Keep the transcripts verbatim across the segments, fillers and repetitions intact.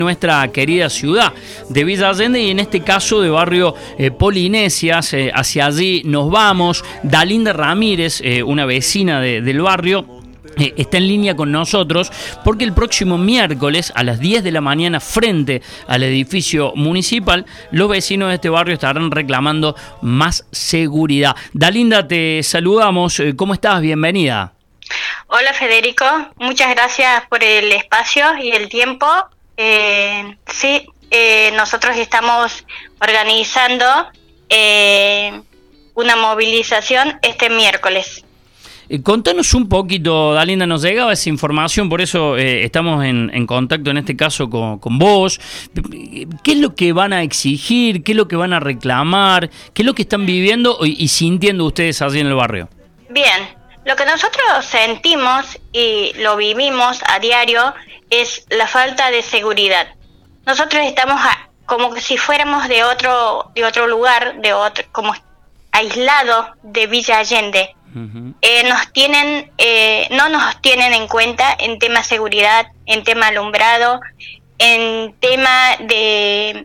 nuestra querida ciudad de Villa Allende y en este caso de barrio eh, Polinesias. Eh, hacia allí nos vamos. Dalinda Ramírez, eh, una vecina de, del barrio, eh, está en línea con nosotros porque el próximo miércoles a las diez de la mañana, frente al edificio municipal, los vecinos de este barrio estarán reclamando más seguridad. Dalinda, te saludamos. ¿Cómo estás? Bienvenida. Hola Federico, muchas gracias por el espacio y el tiempo. Eh, sí, eh, nosotros estamos organizando eh, una movilización este miércoles. Eh, contanos un poquito, Dalinda, nos llegaba esa información, por eso eh, estamos en, en contacto en este caso con, con vos. ¿Qué es lo que van a exigir? ¿Qué es lo que van a reclamar? ¿Qué es lo que están viviendo y, y sintiendo ustedes allí en el barrio? Bien, lo que nosotros sentimos y lo vivimos a diario es la falta de seguridad. Nosotros estamos a, como que si fuéramos de otro de otro lugar, de otro como aislados de Villa Allende. Uh-huh. Eh, nos tienen, eh, no nos tienen en cuenta en tema seguridad, en tema alumbrado, en tema de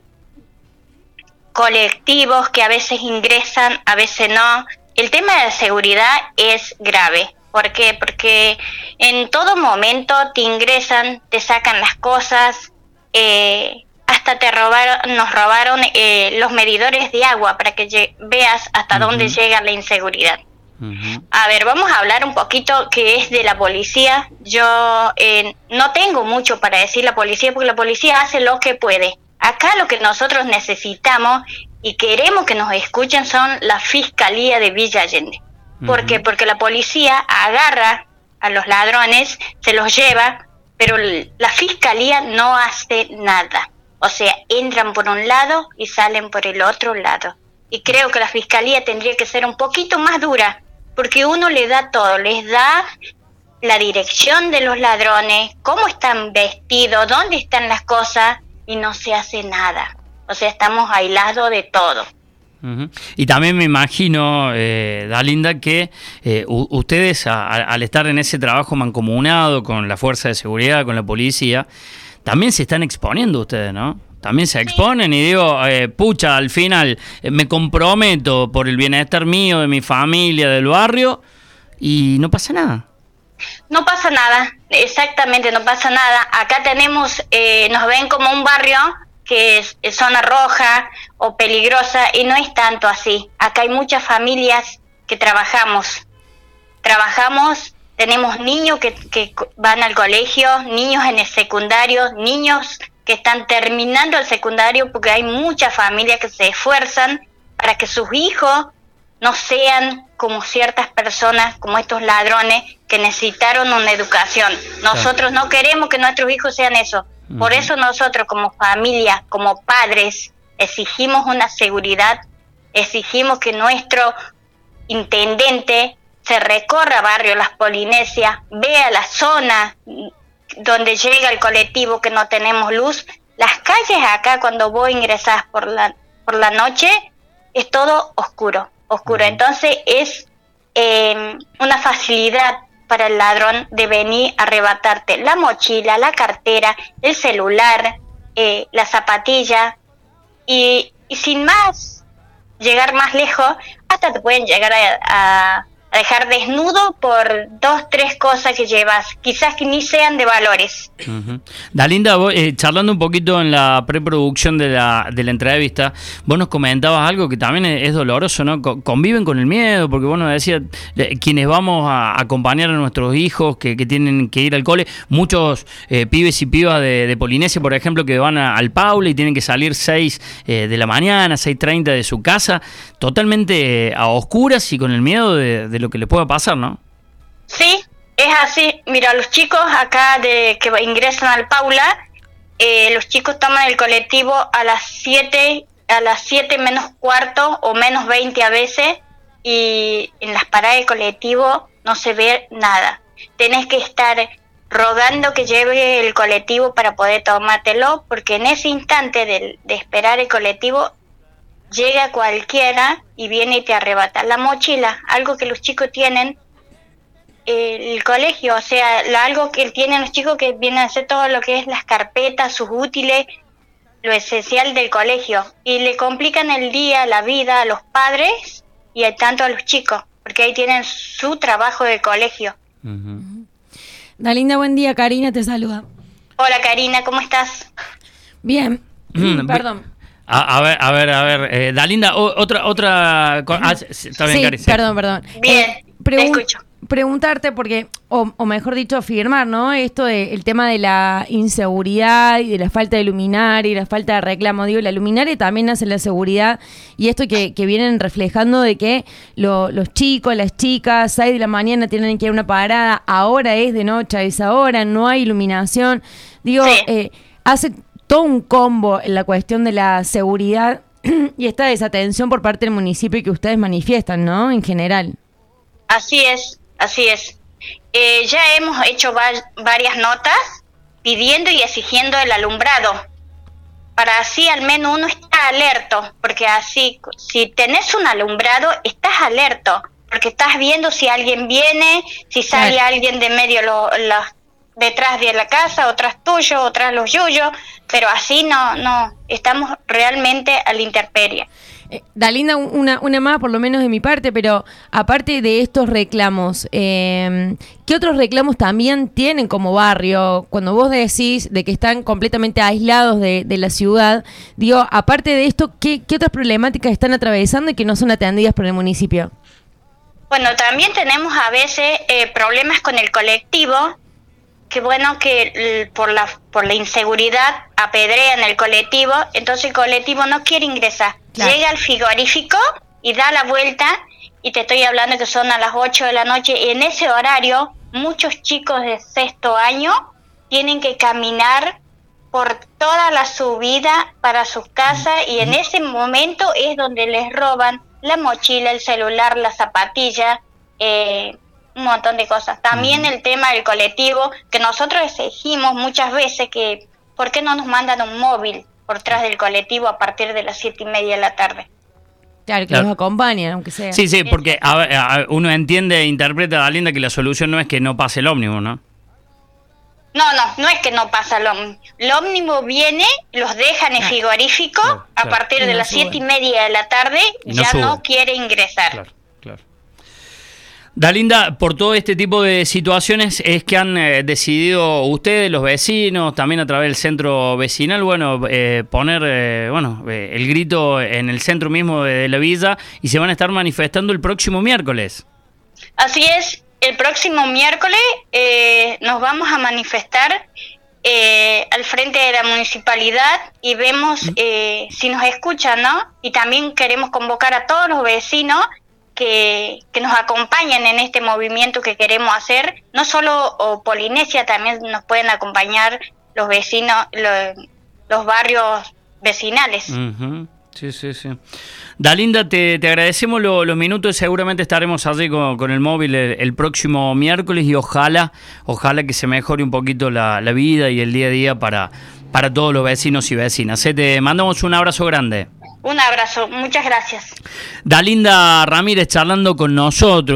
colectivos que a veces ingresan, a veces no. El tema de la seguridad es grave. ¿Por qué? Porque en todo momento te ingresan, te sacan las cosas, eh, hasta te robaron, nos robaron eh, los medidores de agua para que lle- veas hasta uh-huh. dónde llega la inseguridad. Uh-huh. A ver, vamos a hablar un poquito que es de la policía. Yo eh, no tengo mucho para decir la policía porque la policía hace lo que puede. Acá lo que nosotros necesitamos y queremos que nos escuchen son la Fiscalía de Villa Allende. ¿Por uh-huh. qué? Porque la policía agarra a los ladrones, se los lleva, pero la Fiscalía no hace nada. O sea, entran por un lado y salen por el otro lado. Y creo que la Fiscalía tendría que ser un poquito más dura, porque uno le da todo, les da la dirección de los ladrones, cómo están vestidos, dónde están las cosas, y no se hace nada. O sea, estamos aislados de todo. Uh-huh. Y también me imagino, eh, Dalinda, que eh, u- ustedes a, a, al estar en ese trabajo mancomunado con la fuerza de seguridad, con la policía, también se están exponiendo ustedes, ¿no? También se exponen y digo, eh, pucha, al final eh, me comprometo por el bienestar mío, de mi familia, del barrio, y no pasa nada. No pasa nada, exactamente, no pasa nada. Acá tenemos, eh, nos ven como un barrio que es, es zona roja o peligrosa y no es tanto así. Acá hay muchas familias que trabajamos. Trabajamos, tenemos niños que, que van al colegio, niños en el secundario, niños que están terminando el secundario porque hay muchas familias que se esfuerzan para que sus hijos no sean como ciertas personas, como estos ladrones que necesitaron una educación. Nosotros no queremos que nuestros hijos sean eso. Por eso nosotros como familia, como padres, exigimos una seguridad, exigimos que nuestro intendente se recorra barrio Las Polinesias, vea la zona donde llega el colectivo que no tenemos luz. Las calles acá cuando vos ingresás por la, por la noche es todo oscuro, oscuro. Entonces es eh, una facilidad para el ladrón de venir a arrebatarte la mochila, la cartera, el celular, eh, la zapatilla y, y sin más llegar más lejos, hasta te pueden llegar a, a, a dejar desnudo por dos, tres cosas que llevas, quizás que ni sean de valores. Uh-huh. Dalinda, vos, eh, charlando un poquito en la preproducción de la, de la entrevista, vos nos comentabas algo que también es, es doloroso, ¿no? Co- conviven con el miedo, porque vos nos decías, eh, quienes vamos a acompañar a nuestros hijos que, que tienen que ir al cole, muchos eh, pibes y pibas de, de Polinesia, por ejemplo, que van a, al Paula y tienen que salir seis eh, de la mañana, seis treinta de su casa, totalmente eh, a oscuras y con el miedo de, de lo que les pueda pasar, ¿no? Sí, es así. Mira, los chicos acá de que ingresan al Paula, eh, los chicos toman el colectivo a las siete, a las siete menos cuarto o menos veinte a veces, y en las paradas de colectivo no se ve nada. Tenés que estar rogando que lleve el colectivo para poder tomártelo, porque en ese instante de, de esperar el colectivo llega cualquiera y viene y te arrebata la mochila, algo que los chicos tienen el colegio, o sea, lo, algo que tienen los chicos que vienen a hacer todo lo que es las carpetas, sus útiles, lo esencial del colegio, y le complican el día, la vida a los padres y a, tanto a los chicos, porque ahí tienen su trabajo de colegio. Uh-huh. Dalinda, buen día, Karina te saluda. Hola Karina, ¿cómo estás? Bien, mm, perdón. A, a ver, a ver, a ver, eh, Dalinda, o, otra, otra, ah, está bien, sí, Cari, sí. perdón, perdón. Bien, eh, pregun- te escucho. Preguntarte porque, o, o mejor dicho, afirmar, ¿no? Esto de el tema de la inseguridad y de la falta de luminaria y la falta de reclamo. Digo, la luminaria también hace la seguridad y esto que, que vienen reflejando de que lo, los chicos, las chicas, seis de la mañana tienen que ir a una parada, ahora es de noche a esa hora, no hay iluminación. Digo, Sí. eh, hace todo un combo en la cuestión de la seguridad y esta desatención por parte del municipio que ustedes manifiestan, ¿no? En general. Así es, así es. Eh, ya hemos hecho va- varias notas pidiendo y exigiendo el alumbrado, para así al menos uno está alerto, porque así, si tenés un alumbrado, estás alerto, porque estás viendo si alguien viene, si sale Claro. alguien de medio lo, lo- detrás de la casa, o tras tuyo, o tras los yuyos, pero así no, no, estamos realmente a la intemperie. Eh, Dalinda, una, una más por lo menos de mi parte, pero aparte de estos reclamos, eh, ¿qué otros reclamos también tienen como barrio? Cuando vos decís de que están completamente aislados de, de la ciudad, digo, aparte de esto, ¿qué, qué otras problemáticas están atravesando y que no son atendidas por el municipio? Bueno, también tenemos a veces eh, problemas con el colectivo, que bueno que l- por la por la inseguridad apedrean el colectivo, entonces el colectivo no quiere ingresar. Claro. Llega al frigorífico y da la vuelta, y te estoy hablando que son a las ocho de la noche, y en ese horario muchos chicos de sexto año tienen que caminar por toda la subida para sus casas, y en ese momento es donde les roban la mochila, el celular, la zapatilla, eh, un montón de cosas. También el tema del colectivo, que nosotros exigimos muchas veces que ¿por qué no nos mandan un móvil por detrás del colectivo a partir de las siete y media de la tarde? Claro, que Claro. los acompañan, aunque sea. Sí, sí, porque a ver, a- uno entiende e interpreta, Dalinda, que la solución no es que no pase el ómnibus, ¿no? No, no, no es que no pasa el ómnibus. El ómnibus viene, los deja en el Ah. frigorífico, Claro, a claro. partir Y de no las sube. siete y media de la tarde Y no ya sube. no quiere ingresar. Claro, claro. Dalinda, por todo este tipo de situaciones es que han eh, decidido ustedes, los vecinos, también a través del centro vecinal, bueno, eh, poner eh, bueno eh, el grito en el centro mismo de, de la villa, y se van a estar manifestando el próximo miércoles. Así es, el próximo miércoles eh, nos vamos a manifestar eh, al frente de la municipalidad y vemos eh, si nos escuchan, ¿no? Y también queremos convocar a todos los vecinos que, que nos acompañen en este movimiento que queremos hacer. No solo o Polinesia, también nos pueden acompañar los vecinos, lo- los barrios vecinales. Ujú. Sí, sí, sí. Dalinda, te, te agradecemos lo- los minutos, seguramente estaremos allí con, con el móvil el, el próximo miércoles, y ojalá, ojalá que se mejore un poquito la, la vida y el día a día para, para todos los vecinos y vecinas. Eh, Te mandamos un abrazo grande. Un abrazo, muchas gracias. Dalinda Ramírez charlando con nosotros.